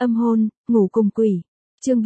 Âm hôn, ngủ cùng quỷ. Chương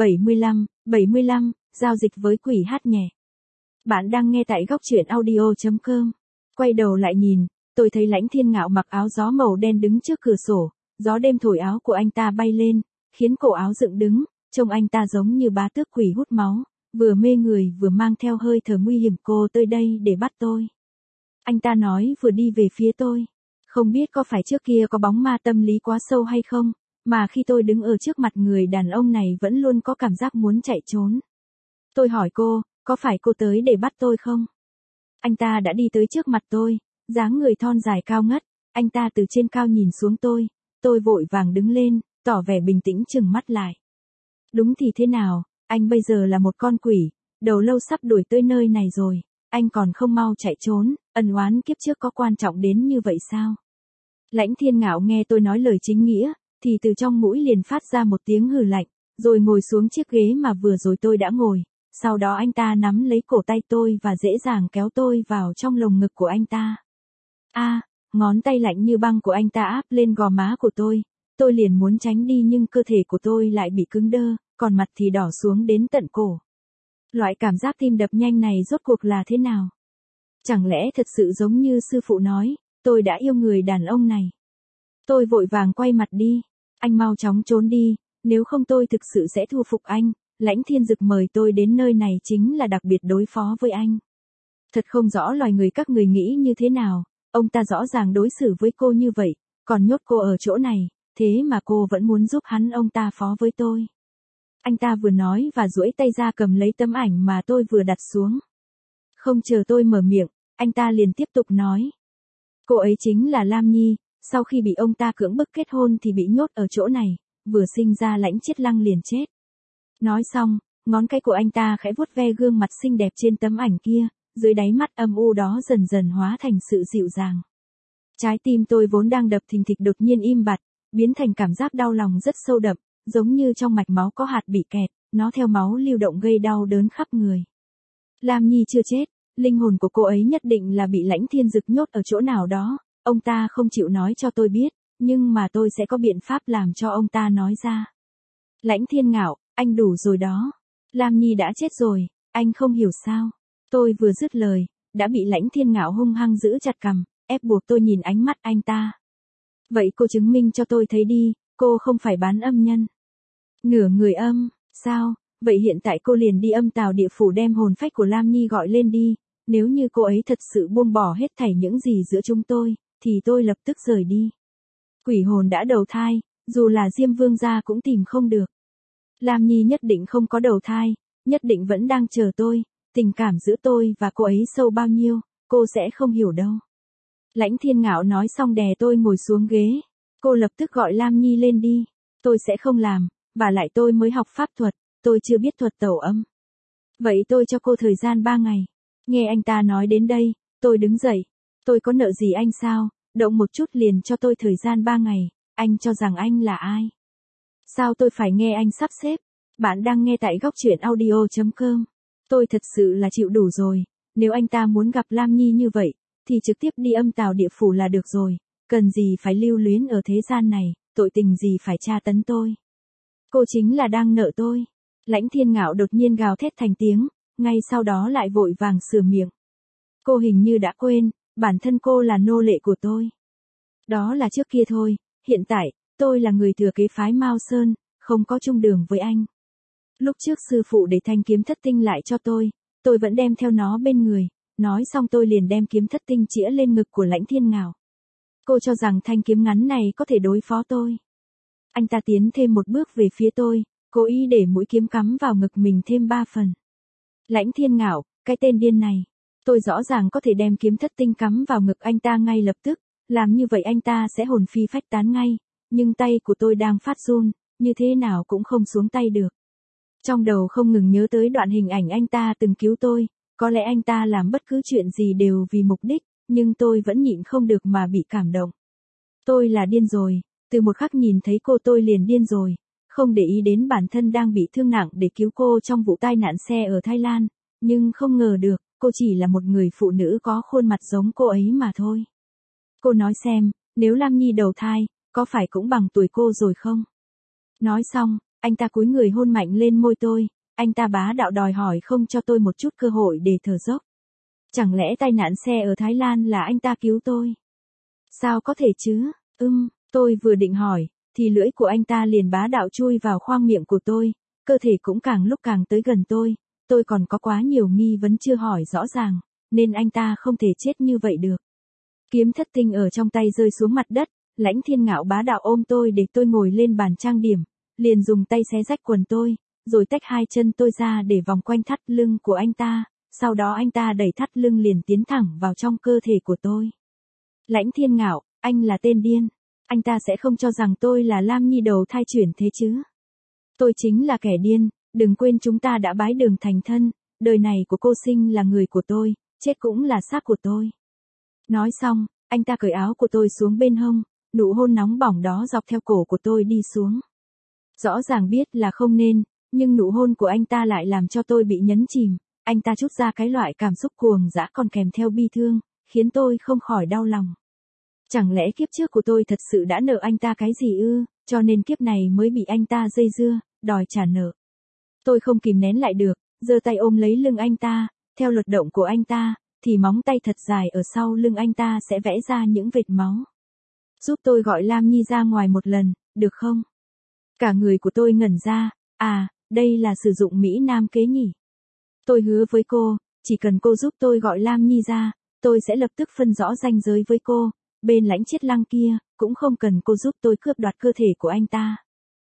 75, giao dịch với quỷ hát nhẹ. Bạn đang nghe tại góc truyện audio.com. Quay đầu lại nhìn, tôi thấy Lãnh Thiên Ngạo mặc áo gió màu đen đứng trước cửa sổ, gió đêm thổi áo của anh ta bay lên, khiến cổ áo dựng đứng, trông anh ta giống như bá tước quỷ hút máu, vừa mê người vừa mang theo hơi thở nguy hiểm. Cô tới đây để bắt tôi. Anh ta nói vừa đi về phía tôi. Không biết có phải trước kia có bóng ma tâm lý quá sâu hay không, mà khi tôi đứng ở trước mặt người đàn ông này vẫn luôn có cảm giác muốn chạy trốn. Tôi hỏi cô, có phải cô tới để bắt tôi không? Anh ta đã đi tới trước mặt tôi, dáng người thon dài cao ngất, anh ta từ trên cao nhìn xuống tôi vội vàng đứng lên, tỏ vẻ bình tĩnh chừng mắt lại. Đúng thì thế nào, anh bây giờ là một con quỷ, đầu lâu sắp đuổi tới nơi này rồi, anh còn không mau chạy trốn, ân oán kiếp trước có quan trọng đến như vậy sao? Lãnh Thiên Ngạo nghe tôi nói lời chính nghĩa, thì từ trong mũi liền phát ra một tiếng hừ lạnh, rồi ngồi xuống chiếc ghế mà vừa rồi tôi đã ngồi. Sau đó anh ta nắm lấy cổ tay tôi và dễ dàng kéo tôi vào trong lồng ngực của anh ta. Ngón tay lạnh như băng của anh ta áp lên gò má của tôi liền muốn tránh đi nhưng cơ thể của tôi lại bị cứng đơ, còn mặt thì đỏ xuống đến tận cổ. Loại cảm giác tim đập nhanh này rốt cuộc là thế nào? Chẳng lẽ thật sự giống như sư phụ nói, tôi đã yêu người đàn ông này? Tôi vội vàng quay mặt đi, anh mau chóng trốn đi, nếu không tôi thực sự sẽ thu phục anh. Lãnh Thiên Dực mời tôi đến nơi này chính là đặc biệt đối phó với anh. Thật không rõ loài người các người nghĩ như thế nào, ông ta rõ ràng đối xử với cô như vậy, còn nhốt cô ở chỗ này, thế mà cô vẫn muốn giúp ông ta phó với tôi. Anh ta vừa nói và duỗi tay ra cầm lấy tấm ảnh mà tôi vừa đặt xuống. Không chờ tôi mở miệng, anh ta liền tiếp tục nói. Cô ấy chính là Lam Nhi, sau khi bị ông ta cưỡng bức kết hôn thì bị nhốt ở chỗ này, vừa sinh ra Lãnh Chiết Lăng liền chết. Nói xong, ngón cái của anh ta khẽ vuốt ve gương mặt xinh đẹp trên tấm ảnh kia, dưới đáy mắt âm u đó dần dần hóa thành sự dịu dàng. Trái tim tôi vốn đang đập thình thịch đột nhiên im bặt, biến thành cảm giác đau lòng rất sâu đậm, giống như trong mạch máu có hạt bị kẹt, nó theo máu lưu động gây đau đớn khắp người. Lam Nhi chưa chết, linh hồn của cô ấy nhất định là bị Lãnh Thiên Dực nhốt ở chỗ nào đó, ông ta không chịu nói cho tôi biết, nhưng mà tôi sẽ có biện pháp làm cho ông ta nói ra. Lãnh Thiên Ngạo, anh đủ rồi đó. Lam Nhi đã chết rồi, anh không hiểu sao. Tôi vừa dứt lời, đã bị Lãnh Thiên Ngạo hung hăng giữ chặt cằm, ép buộc tôi nhìn ánh mắt anh ta. Vậy cô chứng minh cho tôi thấy đi, cô không phải bán âm nhân. Nửa người âm, sao, vậy hiện tại cô liền đi Âm Tào Địa Phủ đem hồn phách của Lam Nhi gọi lên đi, nếu như cô ấy thật sự buông bỏ hết thảy những gì giữa chúng tôi, thì tôi lập tức rời đi. Quỷ hồn đã đầu thai, dù là Diêm Vương gia cũng tìm không được. Lam Nhi nhất định không có đầu thai, nhất định vẫn đang chờ tôi, tình cảm giữa tôi và cô ấy sâu bao nhiêu, cô sẽ không hiểu đâu. Lãnh Thiên Ngạo nói xong đè tôi ngồi xuống ghế, cô lập tức gọi Lam Nhi lên đi, tôi sẽ không làm, và lại tôi mới học pháp thuật, tôi chưa biết thuật tẩu âm. Vậy tôi cho cô thời gian 3 ngày. Nghe anh ta nói đến đây, tôi đứng dậy, tôi có nợ gì anh sao, động một chút liền cho tôi thời gian 3 ngày, anh cho rằng anh là ai? Sao tôi phải nghe anh sắp xếp? Bạn đang nghe tại góc truyện audio.com. Tôi thật sự là chịu đủ rồi, nếu anh ta muốn gặp Lam Nhi như vậy, thì trực tiếp đi Âm Tào Địa Phủ là được rồi, cần gì phải lưu luyến ở thế gian này, tội tình gì phải tra tấn tôi. Cô chính là đang nợ tôi. Lãnh Thiên Ngạo đột nhiên gào thét thành tiếng, ngay sau đó lại vội vàng sửa miệng. Cô hình như đã quên, bản thân cô là nô lệ của tôi. Đó là trước kia thôi, hiện tại, tôi là người thừa kế phái Mao Sơn, không có chung đường với anh. Lúc trước sư phụ để thanh kiếm thất tinh lại cho tôi vẫn đem theo nó bên người, nói xong tôi liền đem kiếm thất tinh chĩa lên ngực của Lãnh Thiên Ngạo. Cô cho rằng thanh kiếm ngắn này có thể đối phó tôi. Anh ta tiến thêm một bước về phía tôi, cố ý để mũi kiếm cắm vào ngực mình thêm 3 phần. Lãnh Thiên Ngạo, cái tên điên này, tôi rõ ràng có thể đem kiếm thất tinh cắm vào ngực anh ta ngay lập tức, làm như vậy anh ta sẽ hồn phi phách tán ngay, nhưng tay của tôi đang phát run, như thế nào cũng không xuống tay được. Trong đầu không ngừng nhớ tới đoạn hình ảnh anh ta từng cứu tôi, có lẽ anh ta làm bất cứ chuyện gì đều vì mục đích, nhưng tôi vẫn nhịn không được mà bị cảm động. Tôi là điên rồi, từ một khắc nhìn thấy cô tôi liền điên rồi, không để ý đến bản thân đang bị thương nặng để cứu cô trong vụ tai nạn xe ở Thái Lan, nhưng không ngờ được, cô chỉ là một người phụ nữ có khuôn mặt giống cô ấy mà thôi. Cô nói xem, nếu Lam Nhi đầu thai, có phải cũng bằng tuổi cô rồi không? Nói xong, anh ta cúi người hôn mạnh lên môi tôi, anh ta bá đạo đòi hỏi không cho tôi một chút cơ hội để thở dốc. Chẳng lẽ tai nạn xe ở Thái Lan là anh ta cứu tôi? Sao có thể chứ? Tôi vừa định hỏi, thì lưỡi của anh ta liền bá đạo chui vào khoang miệng của tôi, cơ thể cũng càng lúc càng tới gần tôi còn có quá nhiều nghi vấn chưa hỏi rõ ràng, nên anh ta không thể chết như vậy được. Kiếm thất tinh ở trong tay rơi xuống mặt đất, Lãnh Thiên Ngạo bá đạo ôm tôi để tôi ngồi lên bàn trang điểm, liền dùng tay xé rách quần tôi, rồi tách hai chân tôi ra để vòng quanh thắt lưng của anh ta, sau đó anh ta đẩy thắt lưng liền tiến thẳng vào trong cơ thể của tôi. Lãnh Thiên Ngạo, anh là tên điên, anh ta sẽ không cho rằng tôi là Lam Nhi đầu thai chuyển thế chứ. Tôi chính là kẻ điên, đừng quên chúng ta đã bái đường thành thân, đời này của cô sinh là người của tôi, chết cũng là xác của tôi. Nói xong, anh ta cởi áo của tôi xuống bên hông, nụ hôn nóng bỏng đó dọc theo cổ của tôi đi xuống. Rõ ràng biết là không nên, nhưng nụ hôn của anh ta lại làm cho tôi bị nhấn chìm, anh ta trút ra cái loại cảm xúc cuồng dã còn kèm theo bi thương, khiến tôi không khỏi đau lòng. Chẳng lẽ kiếp trước của tôi thật sự đã nợ anh ta cái gì ư, cho nên kiếp này mới bị anh ta dây dưa, đòi trả nợ. Tôi không kìm nén lại được, giơ tay ôm lấy lưng anh ta, theo luật động của anh ta, thì móng tay thật dài ở sau lưng anh ta sẽ vẽ ra những vệt máu. Giúp tôi gọi Lam Nhi ra ngoài một lần, được không? Cả người của tôi ngẩn ra, đây là sử dụng Mỹ Nam kế nhỉ? Tôi hứa với cô, chỉ cần cô giúp tôi gọi Lam Nhi ra, tôi sẽ lập tức phân rõ ranh giới với cô, bên Lãnh Chiết Lăng kia, cũng không cần cô giúp tôi cướp đoạt cơ thể của anh ta.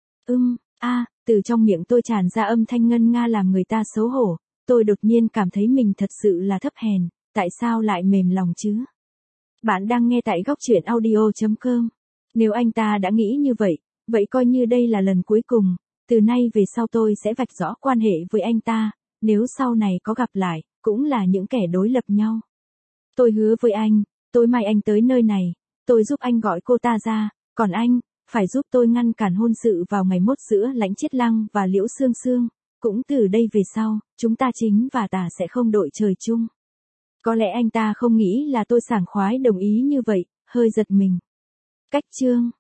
Từ trong miệng tôi tràn ra âm thanh ngân nga làm người ta xấu hổ, tôi đột nhiên cảm thấy mình thật sự là thấp hèn, tại sao lại mềm lòng chứ? Bạn đang nghe tại góc truyện audio.com. Nếu anh ta đã nghĩ như vậy, vậy coi như đây là lần cuối cùng, từ nay về sau tôi sẽ vạch rõ quan hệ với anh ta, nếu sau này có gặp lại, cũng là những kẻ đối lập nhau. Tôi hứa với anh, tối mai anh tới nơi này, tôi giúp anh gọi cô ta ra, còn anh, phải giúp tôi ngăn cản hôn sự vào ngày mốt giữa Lãnh Chiết Lăng và Liễu Sương Sương, cũng từ đây về sau, chúng ta chính và tà sẽ không đội trời chung. Có lẽ anh ta không nghĩ là tôi sảng khoái đồng ý như vậy, hơi giật mình. Cách chương